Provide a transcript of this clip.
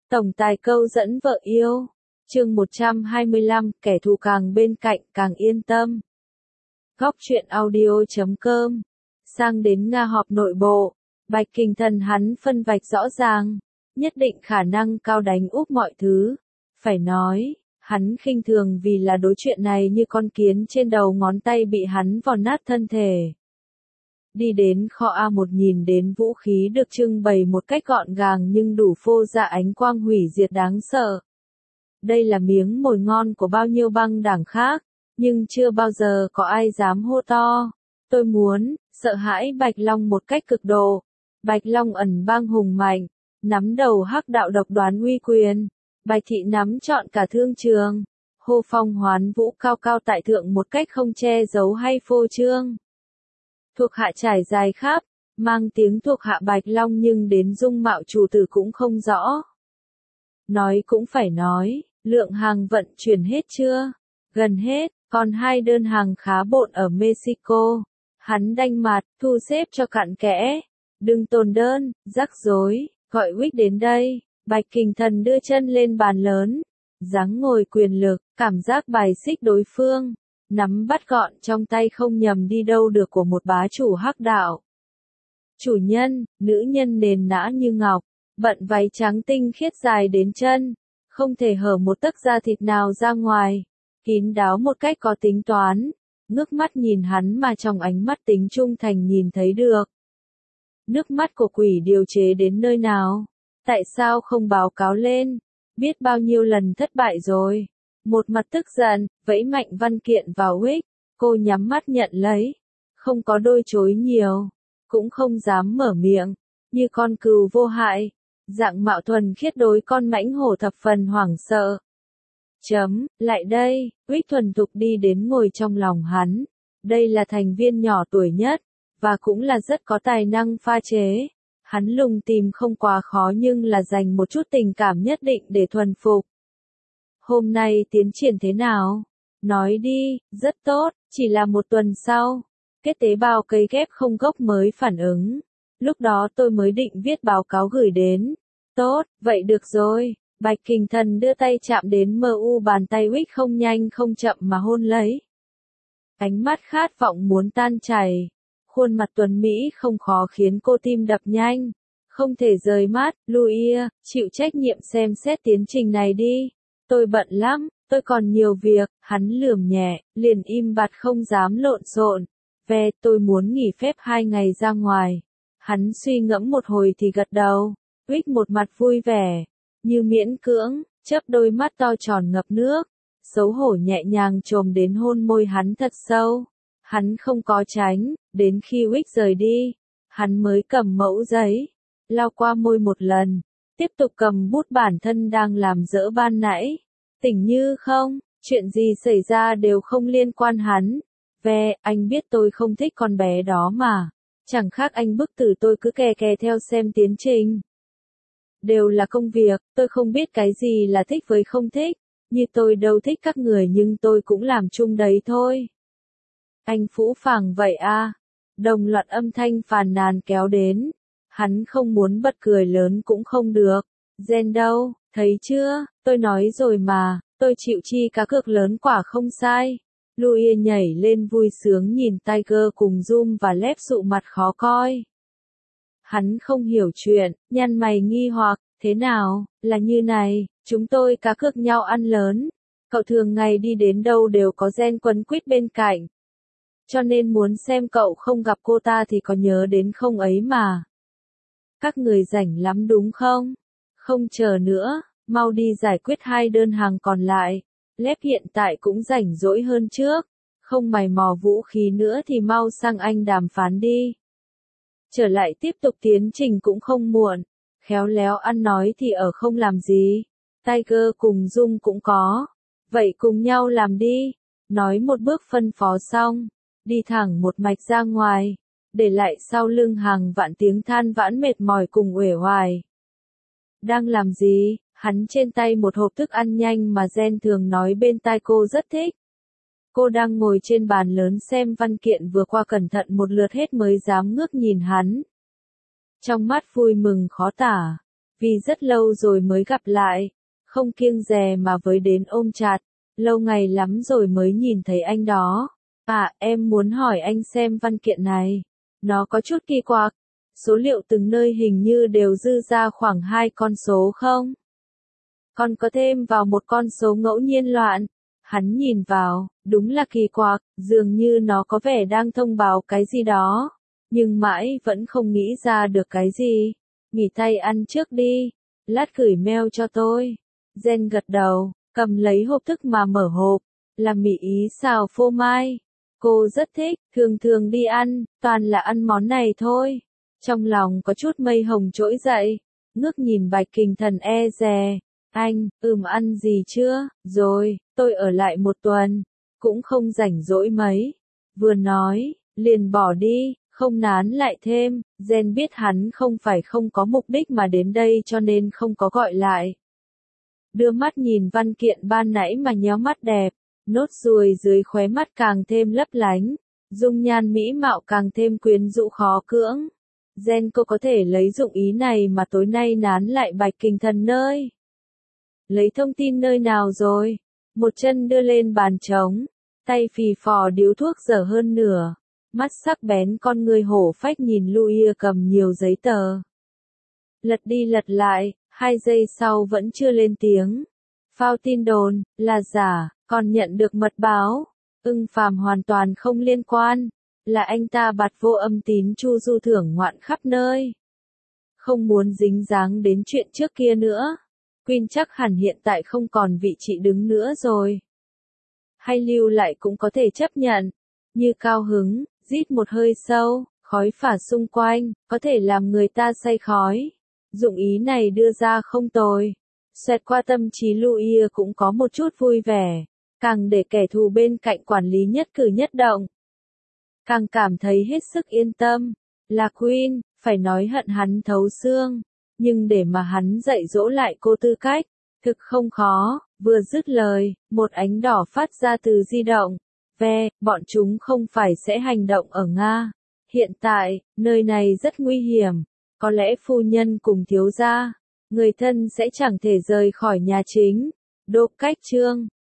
Tổng tài câu dẫn vợ yêu. Chương 125, kẻ thù càng bên cạnh càng yên tâm. Góc truyện audio.com. Sang đến Nga họp nội bộ, Bạch Kình Thần hắn phân vạch rõ ràng, nhất định khả năng cao đánh úp mọi thứ. Phải nói, hắn khinh thường vì là đối chuyện này như con kiến trên đầu ngón tay bị hắn vò nát thân thể. Đi đến kho A1 nhìn đến vũ khí được trưng bày một cách gọn gàng nhưng đủ phô ra ánh quang hủy diệt đáng sợ. Đây là miếng mồi ngon của bao nhiêu băng đảng khác, nhưng chưa bao giờ có ai dám hô to. Tôi muốn, sợ hãi Bạch Long một cách cực độ. Bạch Long ẩn bang hùng mạnh, nắm đầu hắc đạo độc đoán uy quyền. Bạch Thị nắm trọn cả thương trường, hô phong hoán vũ cao cao tại thượng một cách không che giấu hay phô trương. Thuộc hạ trải dài khắp, mang tiếng thuộc hạ Bạch Long nhưng đến dung mạo chủ tử cũng không rõ. Nói cũng phải nói, lượng hàng vận chuyển hết chưa? Gần hết, còn 2 đơn hàng khá bộn ở Mexico. Hắn đanh mặt, thu xếp cho cặn kẽ. Đừng tồn đơn, rắc rối, gọi Wick đến đây. Bạch Kình Thần đưa chân lên bàn lớn, dáng ngồi quyền lực, cảm giác bài xích đối phương, nắm bắt gọn trong tay không nhầm đi đâu được của một bá chủ hắc đạo. Chủ nhân, nữ nhân nền nã như ngọc, bận váy trắng tinh khiết dài đến chân, không thể hở một tấc da thịt nào ra ngoài, kín đáo một cách có tính toán, ngước mắt nhìn hắn mà trong ánh mắt tính trung thành nhìn thấy được. Nước mắt của quỷ điều chế đến nơi nào? Tại sao không báo cáo lên? Biết bao nhiêu lần thất bại rồi. Một mặt tức giận, vẫy mạnh văn kiện vào Wick, cô nhắm mắt nhận lấy. Không có đôi chối nhiều, cũng không dám mở miệng, như con cừu vô hại. Dạng mạo thuần khiết đối con mãnh hổ thập phần hoảng sợ. Lại đây, Wick thuần thục đi đến ngồi trong lòng hắn. Đây là thành viên nhỏ tuổi nhất, và cũng là rất có tài năng pha chế. Hắn lùng tìm không quá khó nhưng là dành một chút tình cảm nhất định để thuần phục. Hôm nay tiến triển thế nào? Nói đi, rất tốt, chỉ là một tuần sau. Kết tế bào cấy ghép không gốc mới phản ứng. Lúc đó tôi mới định viết báo cáo gửi đến. Tốt, vậy được rồi. Bạch Kình Thần đưa tay chạm đến mu bàn tay Wick không nhanh không chậm mà hôn lấy. Ánh mắt khát vọng muốn tan chảy. Khuôn mặt tuấn Mỹ không khó khiến cô tim đập nhanh. Không thể rời mắt, Louis, chịu trách nhiệm xem xét tiến trình này đi. Tôi bận lắm, tôi còn nhiều việc, hắn lườm nhẹ, liền im bặt không dám lộn xộn. Tôi muốn nghỉ phép 2 ngày ra ngoài. Hắn suy ngẫm một hồi thì gật đầu. Wick một mặt vui vẻ, như miễn cưỡng, chớp đôi mắt to tròn ngập nước. Xấu hổ nhẹ nhàng chồm đến hôn môi hắn thật sâu. Hắn không có tránh, đến khi Wick rời đi, hắn mới cầm mẫu giấy, lau qua môi một lần, tiếp tục cầm bút bản thân đang làm dỡ ban nãy. Tỉnh như không, chuyện gì xảy ra đều không liên quan hắn. Anh biết tôi không thích con bé đó mà, chẳng khác anh bức tử tôi cứ kè kè theo xem tiến trình. Đều là công việc, tôi không biết cái gì là thích với không thích, như tôi đâu thích các người nhưng tôi cũng làm chung đấy thôi. Anh phũ phàng vậy à? Đồng loạt âm thanh phàn nàn kéo đến. Hắn không muốn bật cười lớn cũng không được. Jen đâu, thấy chưa, tôi nói rồi mà, tôi chịu chi cá cược lớn quả không sai. Louis nhảy lên vui sướng nhìn Tiger cùng Zoom và lép sụ mặt khó coi. Hắn không hiểu chuyện, nhăn mày nghi hoặc, thế nào, là như này, chúng tôi cá cược nhau ăn lớn. Cậu thường ngày đi đến đâu đều có Jen quấn quýt bên cạnh. Cho nên muốn xem cậu không gặp cô ta thì có nhớ đến không ấy mà. Các người rảnh lắm đúng không? Không chờ nữa, mau đi giải quyết 2 đơn hàng còn lại. Lép hiện tại cũng rảnh rỗi hơn trước. Không mày mò vũ khí nữa thì mau sang Anh đàm phán đi. Trở lại tiếp tục tiến trình cũng không muộn. Khéo léo ăn nói thì ở không làm gì. Tiger cùng Dung cũng có. Vậy cùng nhau làm đi. Nói một bước phân phó xong. Đi thẳng một mạch ra ngoài, để lại sau lưng hàng vạn tiếng than vãn mệt mỏi cùng uể oải. Đang làm gì? Hắn trên tay một hộp thức ăn nhanh mà Jen thường nói bên tai cô rất thích. Cô đang ngồi trên bàn lớn xem văn kiện vừa qua cẩn thận một lượt hết mới dám ngước nhìn hắn. Trong mắt vui mừng khó tả. Vì rất lâu rồi mới gặp lại, không kiêng dè mà với đến ôm chặt, lâu ngày lắm rồi mới nhìn thấy anh đó. À, em muốn hỏi anh xem văn kiện này, nó có chút kỳ quặc, số liệu từng nơi hình như đều dư ra khoảng 2 con số không? Còn có thêm vào một con số ngẫu nhiên loạn. Hắn nhìn vào, đúng là kỳ quặc, dường như nó có vẻ đang thông báo cái gì đó, nhưng mãi vẫn không nghĩ ra được cái gì. Nghỉ tay ăn trước đi, lát gửi mail cho tôi. Jen gật đầu, cầm lấy hộp thức mà mở hộp, là mì Ý xào phô mai. Cô rất thích, thường thường đi ăn, toàn là ăn món này thôi. Trong lòng có chút mây hồng trỗi dậy, ngước nhìn Bạch Kình Thần e dè. Anh, ăn gì chưa? Rồi, tôi ở lại một tuần, cũng không rảnh rỗi mấy. Vừa nói, liền bỏ đi, không nán lại thêm. Jen biết hắn không phải không có mục đích mà đến đây cho nên không có gọi lại. Đưa mắt nhìn văn kiện ban nãy mà nhéo mắt đẹp, nốt ruồi dưới khóe mắt càng thêm lấp lánh, dung nhan mỹ mạo càng thêm quyến rũ khó cưỡng. Jen cô có thể lấy dụng ý này mà tối nay nán lại Bạch Kình Thần nơi. Lấy thông tin nơi nào rồi? Một chân đưa lên bàn trống, tay phì phò điếu thuốc dở hơn nửa, mắt sắc bén con người hổ phách nhìn Louis cầm nhiều giấy tờ. Lật đi lật lại, 2 giây sau vẫn chưa lên tiếng. Phao tin đồn, là giả, còn nhận được mật báo. Phàm hoàn toàn không liên quan, là anh ta bạt vô âm tín chu du thưởng ngoạn khắp nơi. Không muốn dính dáng đến chuyện trước kia nữa. Queen chắc hẳn hiện tại không còn vị trí đứng nữa rồi. Hay lưu lại cũng có thể chấp nhận. Như cao hứng, rít một hơi sâu, khói phả xung quanh, có thể làm người ta say khói. Dụng ý này đưa ra không tồi. Xoẹt qua tâm trí Louis cũng có một chút vui vẻ. Càng để kẻ thù bên cạnh quản lý nhất cử nhất động. Càng cảm thấy hết sức yên tâm. Là Queen, phải nói hận hắn thấu xương. Nhưng để mà hắn dạy dỗ lại cô tư cách, thực không khó. Vừa dứt lời, một ánh đỏ phát ra từ di động. Bọn chúng không phải sẽ hành động ở Nga. Hiện tại, nơi này rất nguy hiểm. Có lẽ phu nhân cùng thiếu gia, người thân sẽ chẳng thể rời khỏi nhà chính. Đô cách chương